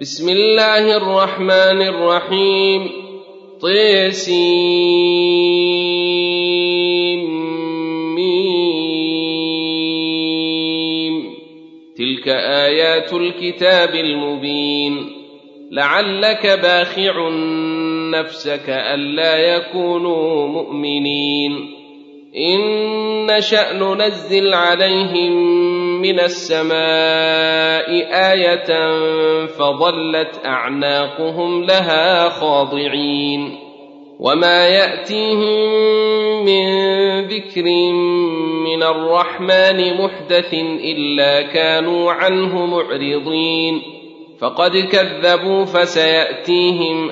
بسم الله الرحمن الرحيم. طسيم. تلك آيات الكتاب المبين. لعلك باخع نفسك ألا يكونوا مؤمنين. إن نشأ ننزل عليهم من السماء آية فظلت أعناقهم لها خاضعين. وما يأتيهم من ذكر من الرحمن محدث إلا كانوا عنه معرضين. فقد كذبوا فسيأتيهم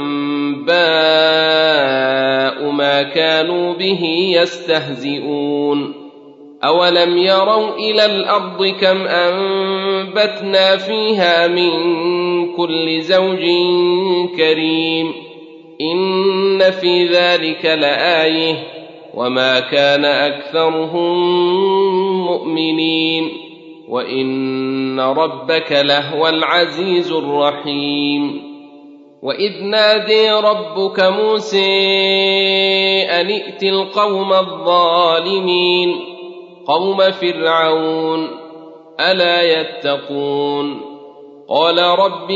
أنباء ما كانوا به يستهزئون. أولم يروا إلى الأرض كم أنبتنا فيها من كل زوج كريم. إن في ذلك لآية وما كان أكثرهم مؤمنين وإن ربك لهو العزيز الرحيم. وإذ نادي ربك موسى أن ائت القوم الظالمين قوم فرعون ألا يتقون. قال رب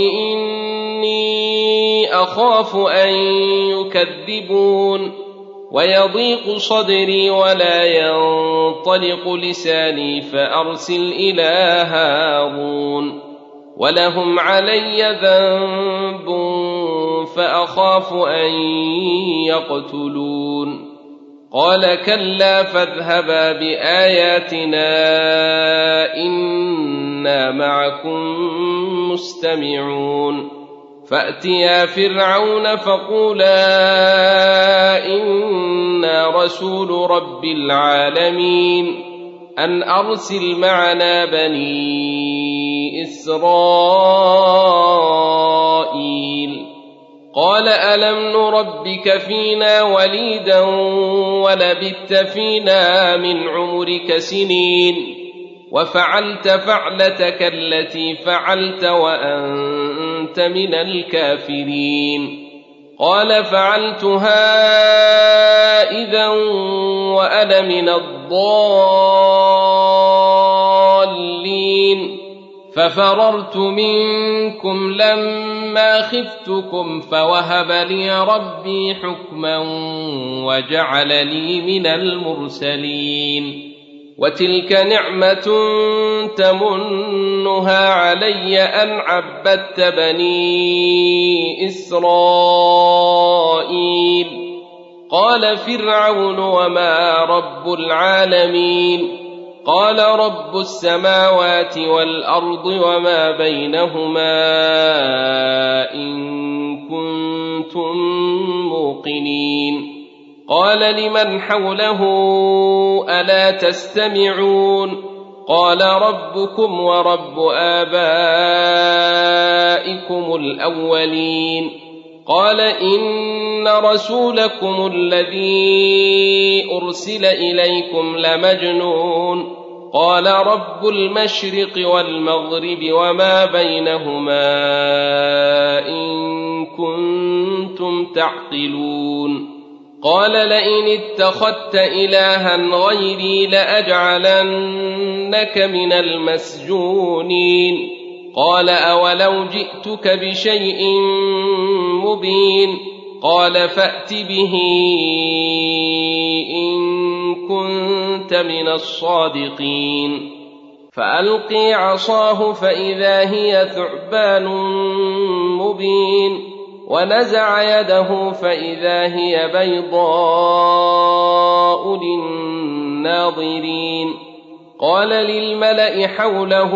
إني أخاف أن يكذبون ويضيق صدري ولا ينطلق لساني فأرسل إلى هارون ولهم علي ذنب فأخاف أن يقتلون. قال كلا فاذهبا بآياتنا إنا معكم مستمعون. فأتيا فرعون فقولا إنا رسول رب العالمين أن أرسل معنا بني إسرائيل. قال ألم نربك فينا وليدا ولبثت فينا من عمرك سنين وفعلت فعلتك التي فعلت وأنت من الكافرين. قال فعلتها إذا وأنا من الضالين ففررت منكم لما خفتكم فوهب لي ربي حكما وجعلني من المرسلين. وتلك نعمة تمنها علي أن عبدت بني إسرائيل. قال فرعون وما رب العالمين؟ قال رب السماوات والأرض وما بينهما إن كنتم موقنين. قال لمن حوله ألا تستمعون؟ قال ربكم ورب آبائكم الأولين. قال إن رسولكم الذي أرسل إليكم لمجنون. قال رب المشرق والمغرب وما بينهما إن كنتم تعقلون. قال لئن اتخذت إلها غيري لأجعلنك من المسجونين. قال أولو جئتك بشيء مبين؟ قال فأت به إن كنت من الصادقين. فألقي عصاه فإذا هي ثعبان مبين ونزع يده فإذا هي بيضاء للناظرين. قال للملأ حوله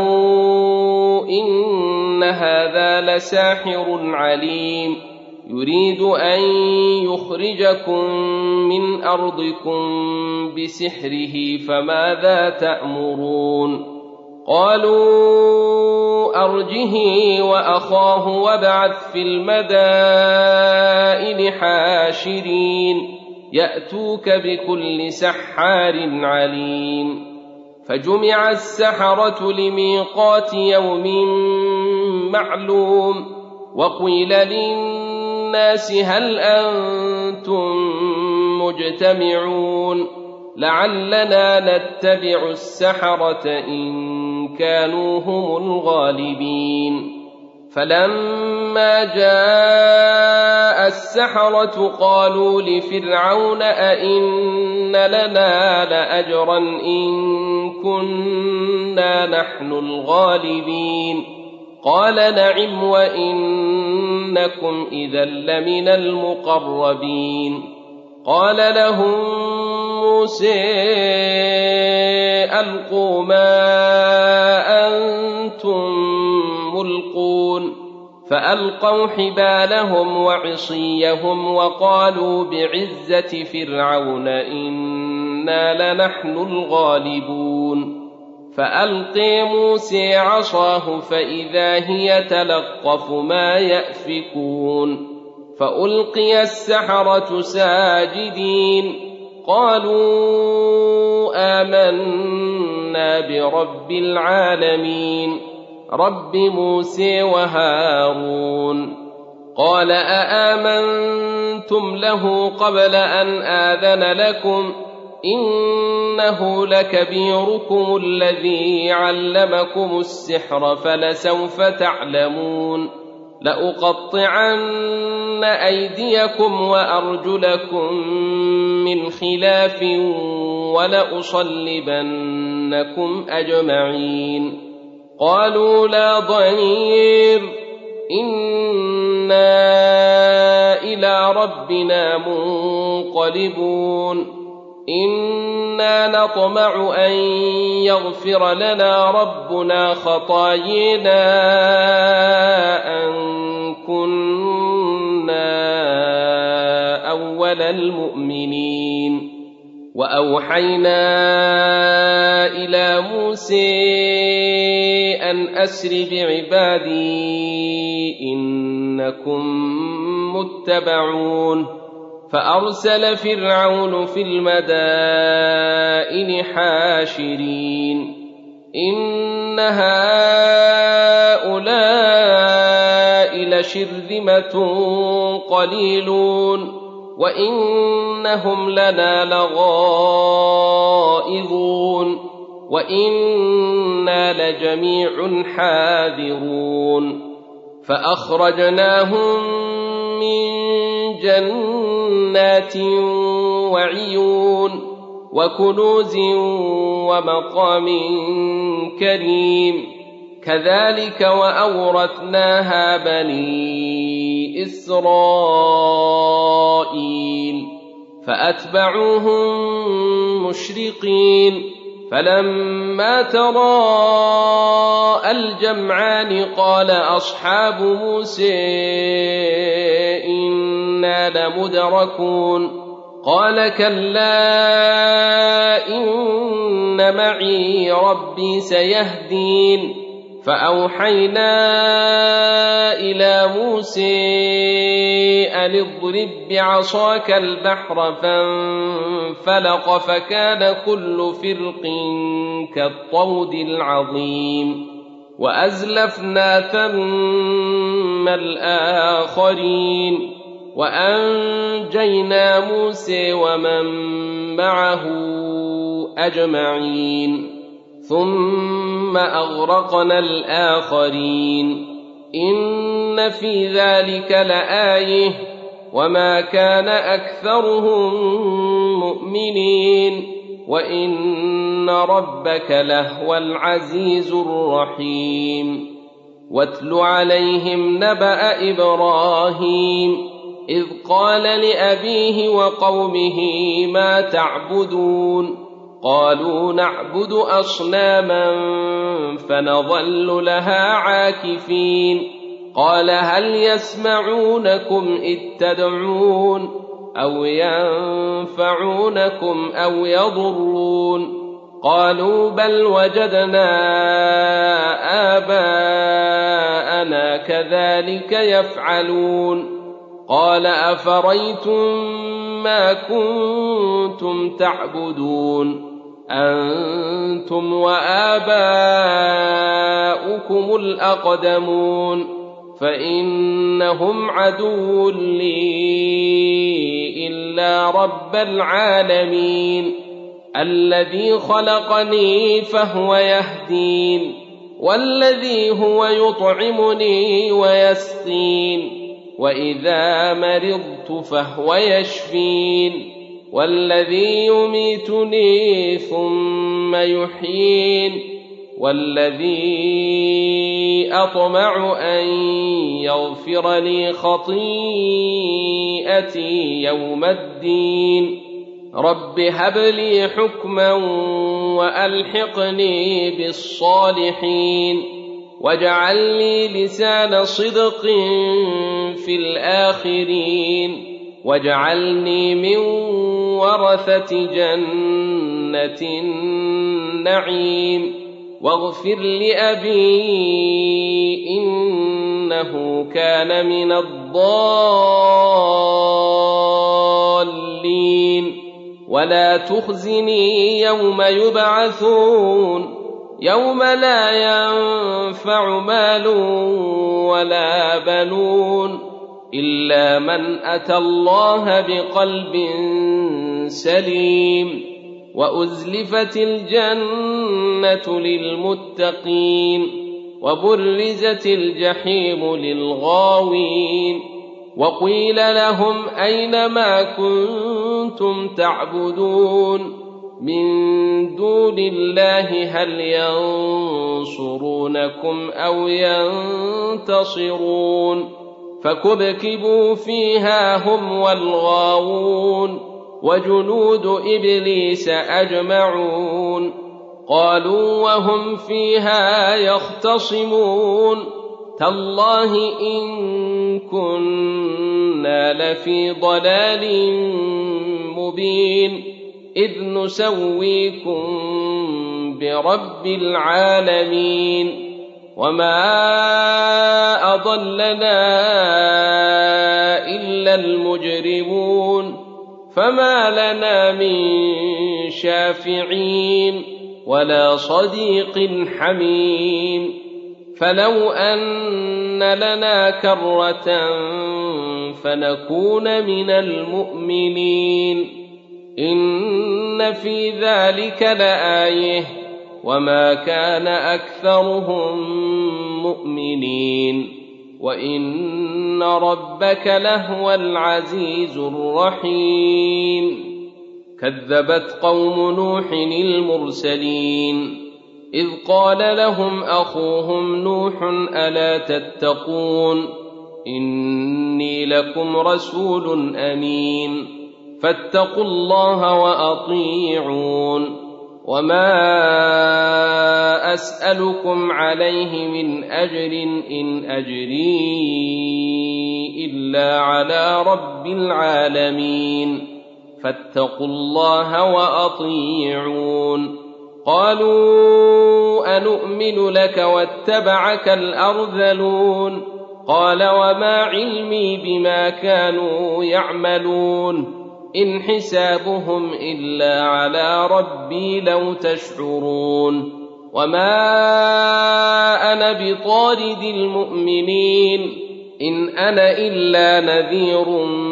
إن هذا لساحر عليم يريد أن يخرجكم من أرضكم بسحره فماذا تأمرون؟ قالوا أرجه وأخاه وابعث في المدائن حاشرين يأتوك بكل سحار عليم. فجمع السحرة لميقات يوم معلوم وقيل للناس هل أنتم مجتمعون لعلنا نتبع السحرة إن كانوا هم الغالبين فلما جاء السحرة قالوا لفرعون أئن لنا لأجرا إن كنا نحن الغالبين قال نعم وإنكم إذا لمن المقربين قال لهم موسى ألقوا ما أنتم ملقون فألقوا حبالهم وعصيهم وقالوا بعزة فرعون إنا لنحن الغالبون فألقي موسى عصاه فإذا هي تلقف ما يأفكون فألقي السحرة ساجدين قالوا آمنا برب العالمين رب موسى وهارون قال أآمنتم له قبل أن آذن لكم إنه لكبيركم الذي علمكم السحر فلسوف تعلمون لأقطعن أيديكم وأرجلكم من خلاف ولأصلبنكم أجمعين قالوا لا ضير إنا إلى ربنا منقلبون إنا نطمع أن يغفر لنا ربنا خطايانا أن كنا أول المؤمنين وأوحينا إلى موسى أن أسر بعبادي إنكم متبعون فأرسل فرعون في المدائن حاشرين إن هؤلاء لشرذمة قليلون وإنهم لنا لغائظون وإنا لجميع حاذرون فأخرجناهم من جنات وعيون وكنوز ومقام كريم كذلك وأورثناها بني إسرائيل فأتبعوهم مشرقين فلما تراءى الجمعان قال أصحاب موسى إنا لمدركون قال كلا إن معي ربي سيهدين فأوحينا إلى موسى أن اضرب بعصاك البحر فانفلق فكان كل فرق كالطود العظيم وأزلفنا ثم الآخرين وأنجينا موسى ومن معه أجمعين ثم أغرقنا الآخرين إن في ذلك لآية وما كان أكثرهم مؤمنين وإن ربك لهو العزيز الرحيم واتل عليهم نبأ إبراهيم إذ قال لأبيه وقومه ما تعبدون قالوا نعبد أصناما فنظل لها عاكفين قال هل يسمعونكم إذ تدعون أو ينفعونكم أو يضرون قالوا بل وجدنا آباءنا كذلك يفعلون قال أفريتم ما كنتم تعبدون أنتم وآباؤكم الأقدمون فإنهم عدو لي إلا رب العالمين الذي خلقني فهو يهدين والذي هو يطعمني ويسقين وإذا مرضت فهو يشفين والذي يميتني ثم يحيين والذي أطمع أن يغفر لي خطيئتي يوم الدين رب هب لي حكما وألحقني بالصالحين واجعل لي لسان صدق في الآخرين واجعلني من ورثة جنة النعيم واغفر لأبي إنه كان من الضالين ولا تخزني يوم يبعثون يوم لا ينفع مال ولا بنون إلا من أتى الله بقلب سليم وأزلفت الجنة للمتقين وبرزت الجحيم للغاوين وقيل لهم أين ما كنتم تعبدون من دون الله هل ينصرونكم أو ينتصرون فكبكبوا فيها هم والغاوون وجنود إبليس أجمعون قالوا وهم فيها يختصمون تالله إن كنا لفي ضلال مبين إذ نسويكم برب العالمين وما أضلنا إلا المجرمون فما لنا من شافعين ولا صديق حميم فلو أن لنا كرة فنكون من المؤمنين إن في ذلك لآية وما كان أكثرهم مؤمنين وإن ربك لهو العزيز الرحيم كذبت قوم نوح المرسلين إذ قال لهم أخوهم نوح ألا تتقون إني لكم رسول أمين فاتقوا الله وأطيعون وما أسألكم عليه من أجر إن أجري إلا على رب العالمين فاتقوا الله وأطيعون قالوا أنؤمن لك واتبعك الأرذلون قال وما علمي بما كانوا يعملون إن حسابهم إلا على ربي لو تشعرون وما أنا بطارد المؤمنين إن أنا إلا نذير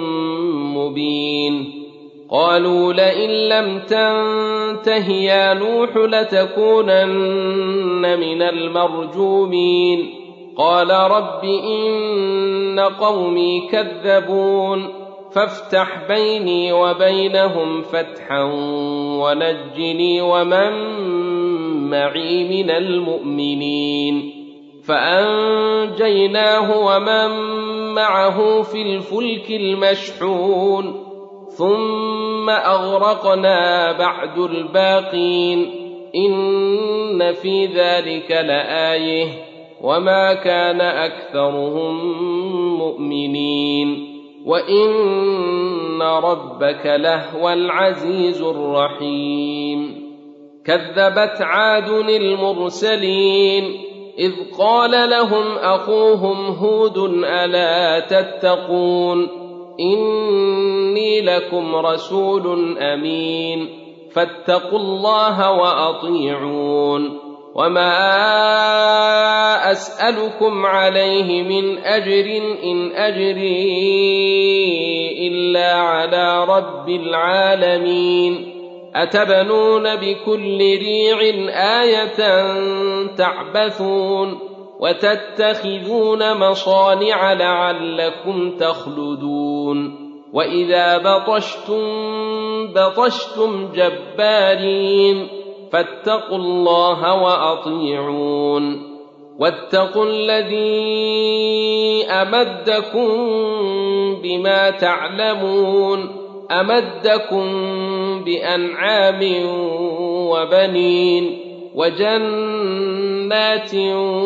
مبين قالوا لئن لم تنته يا نوح لتكونن من المرجومين قال رب إن قومي كذبون فافتح بيني وبينهم فتحا ونجني ومن معي من المؤمنين فأنجيناه ومن معه في الفلك المشحون ثم أغرقنا بعد الباقين إن في ذلك لآية وما كان أكثرهم مؤمنين وإن ربك لهو العزيز الرحيم كذبت عاد المرسلين إذ قال لهم أخوهم هود ألا تتقون إني لكم رسول أمين فاتقوا الله وأطيعون وما أسألكم عليه من أجر إن أجري إلا على رب العالمين أتبنون بكل ريع آية تعبثون وتتخذون مصانع لعلكم تخلدون وإذا بطشتم جبارين فاتقوا الله وأطيعون واتقوا الذي أمدكم بما تعلمون أمدكم بأنعام وبنين وجنات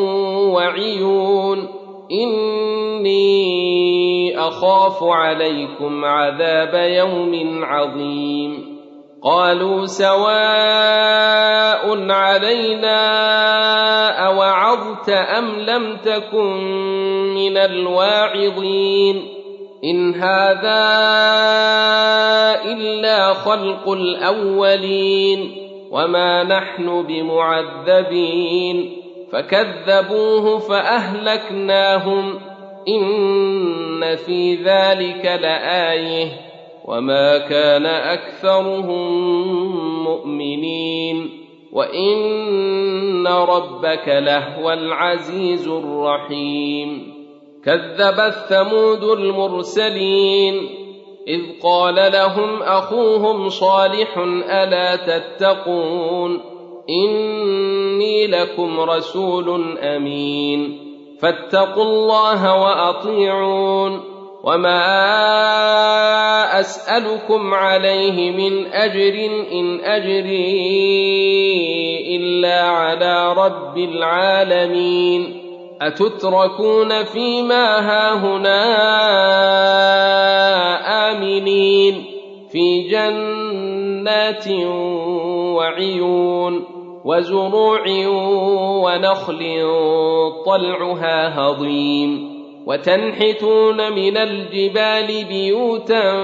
وعيون إني أخاف عليكم عذاب يوم عظيم قالوا سواء علينا أوعظت أم لم تكن من الواعظين إن هذا إلا خلق الأولين وما نحن بمعذبين فكذبوه فأهلكناهم إن في ذلك لآية وما كان أكثرهم مؤمنين وإن ربك لهو العزيز الرحيم كذبت ثمود المرسلين إذ قال لهم أخوهم صالح ألا تتقون إني لكم رسول أمين فاتقوا الله وأطيعون وما أسألكم عليه من أجر إن أجري إلا على رب العالمين أتتركون فيما هاهنا آمنين في جنات وعيون وزروع ونخل طلعها هضيم وتنحتون من الجبال بيوتا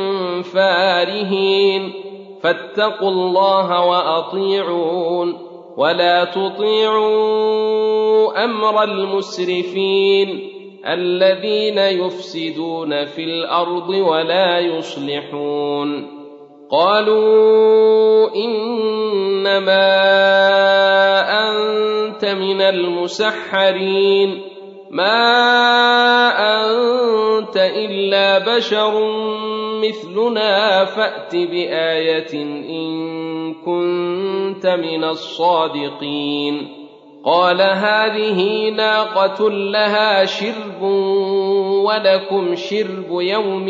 فارهين فاتقوا الله وأطيعون ولا تطيعوا أمر المسرفين الذين يفسدون في الأرض ولا يصلحون قالوا إنما أنت من المسحرين ما أنت إلا بشر مثلنا فأت بآية إن كنت من الصادقين قال هذه ناقة لها شرب ولكم شرب يوم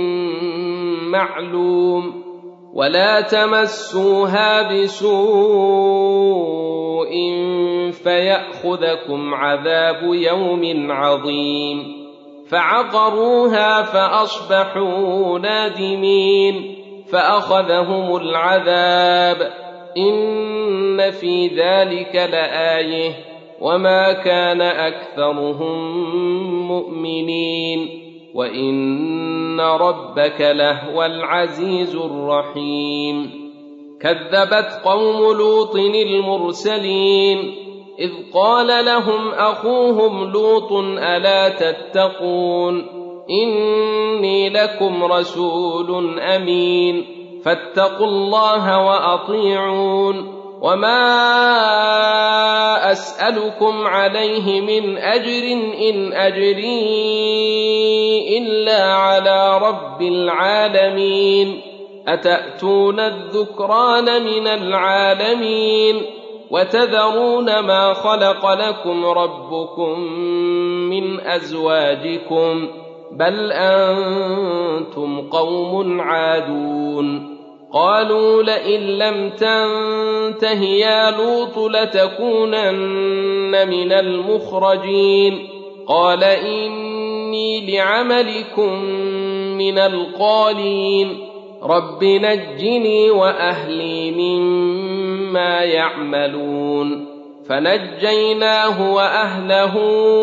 معلوم ولا تمسوها بسوء فيأخذكم عذاب يوم عظيم فعقروها فأصبحوا نادمين فأخذهم العذاب إن في ذلك لآية وما كان أكثرهم مؤمنين وإن ربك لهو العزيز الرحيم كذبت قوم لوط المرسلين إذ قال لهم أخوهم لوط ألا تتقون إني لكم رسول أمين فاتقوا الله وأطيعون وما أسألكم عليه من أجر إن أجري إلا على رب العالمين أتأتون الذكران من العالمين وتذرون ما خلق لكم ربكم من أزواجكم بل أنتم قوم عادون قالوا لئن لم تنته يا لوط لتكونن من المخرجين قال إني لعملكم من القالين رب نجني وأهلي مما يعملون فنجيناه وأهله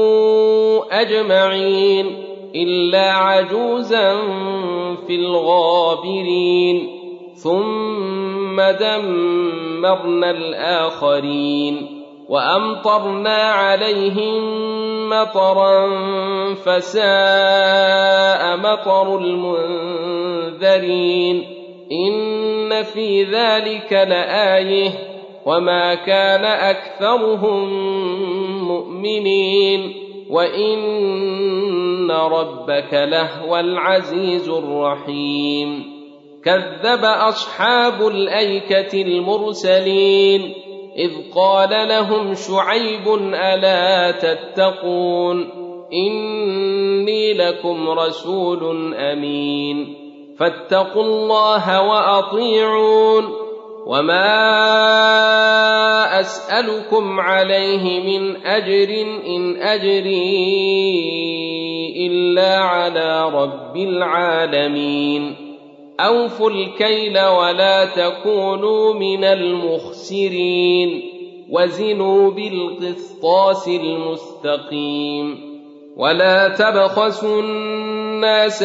أجمعين إلا عجوزا في الغابرين ثم ثم دمرنا الآخرين وأمطرنا عليهم مطرا فساء مطر المنذرين إن في ذلك لآية وما كان أكثرهم مؤمنين وإن ربك لهو العزيز الرحيم كذب أصحاب الأيكة المرسلين إذ قال لهم شعيب ألا تتقون إني لكم رسول أمين فاتقوا الله وأطيعون وما أسألكم عليه من أجر إن أجري إلا على رب العالمين أوفوا الكيل ولا تكونوا من المخسرين وزنوا بالقسطاس المستقيم ولا تبخسوا الناس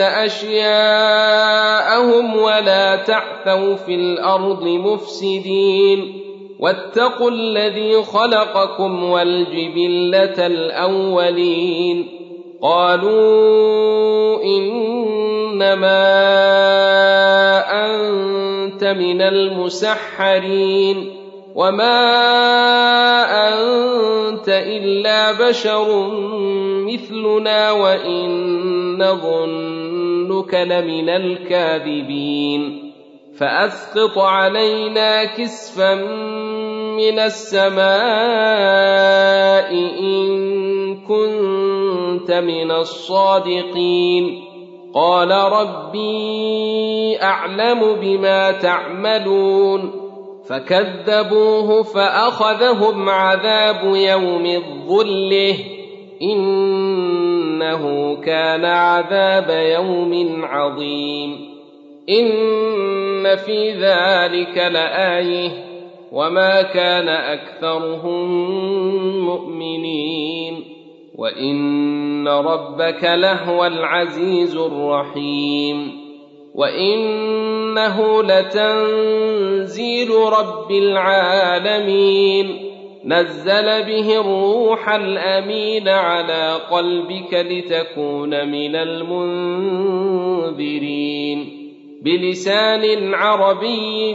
أشياءهم ولا تعثوا في الأرض مفسدين واتقوا الذي خلقكم والجبلة الأولين قالوا إنما أنت من المسحرين وما أنت إلا بشر مثلنا وإن نظنك لمن الكاذبين فأسقط علينا كسفا من السماء إن كنت من الصادقين قال ربي أعلم بما تعملون فكذبوه فأخذهم عذاب يوم الظلة إنه كان عذاب يوم عظيم إن في ذلك لآية وما كان أكثرهم مؤمنين وإن ربك لهو العزيز الرحيم وإنه لتنزيل رب العالمين نزل به الروح الأمين على قلبك لتكون من المنذرين بلسان عربي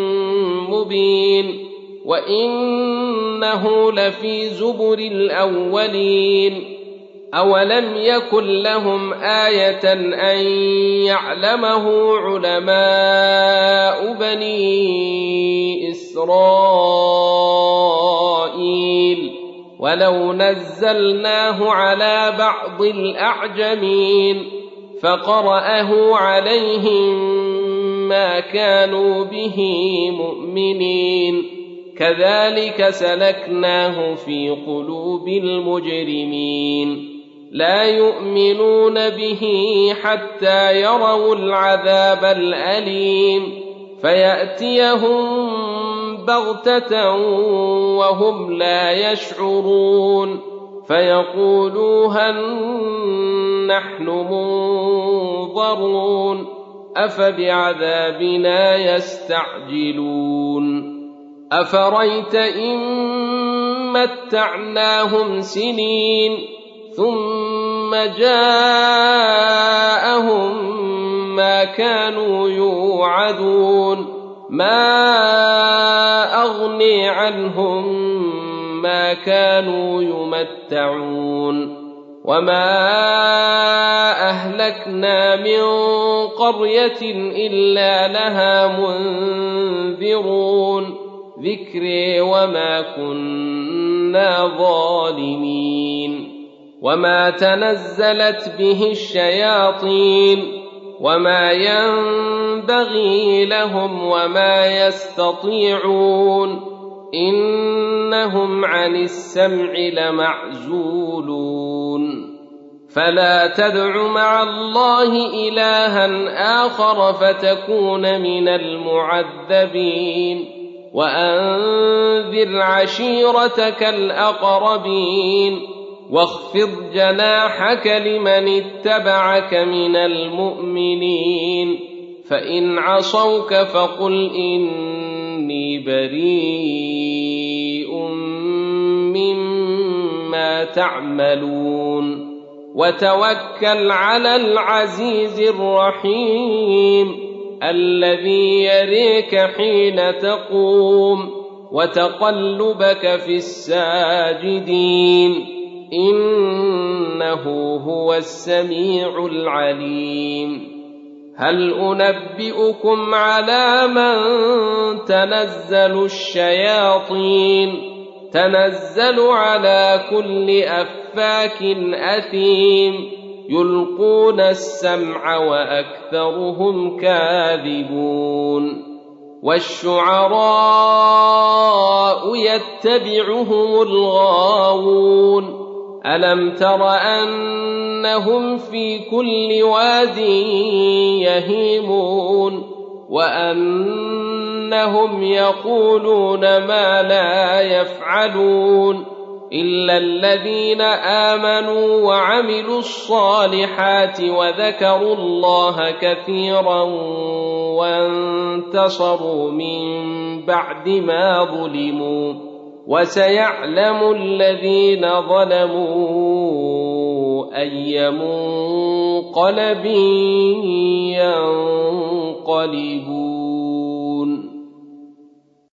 مبين وإنه لفي زبر الأولين أولم يكن لهم آية أن يعلمه علماء بني إسرائيل ولو نزلناه على بعض الأعجمين فقرأه عليهم ما كانوا به مؤمنين كذلك سلكناه في قلوب المجرمين لا يؤمنون به حتى يروا العذاب الأليم فيأتيهم بغتة وهم لا يشعرون فيقولوا هل نحن منظرون أفبعذابنا يستعجلون أفريت إن متعناهم سنين ثم جاءهم ما كانوا يوعدون ما أغني عنهم ما كانوا يمتعون وما أهلكنا من قرية إلا لها منذرون ذكري وما كنا ظالمين وما تنزلت به الشياطين وما ينبغي لهم وما يستطيعون إنهم عن السمع لمعزولون فلا تدع مع الله إلها آخر فتكون من المعذبين وأنذر عشيرتك الأقربين واخفض جناحك لمن اتبعك من المؤمنين فإن عصوك فقل إني إني بريء مما تعملون وتوكل على العزيز الرحيم الذي يريك حين تقوم وتقلبك في الساجدين إنه هو السميع العليم هل أنبئكم على من تنزل الشياطين تنزل على كل أفاك أثيم يلقون السمع وأكثرهم كاذبون والشعراء يتبعهم الغاوون ألم تر أنهم في كل واد يهيمون وأنهم يقولون ما لا يفعلون إلا الذين آمنوا وعملوا الصالحات وذكروا الله كثيرا وانتصروا من بعد ما ظلموا وسيعلم الذين ظلموا أي منقلب ينقلبون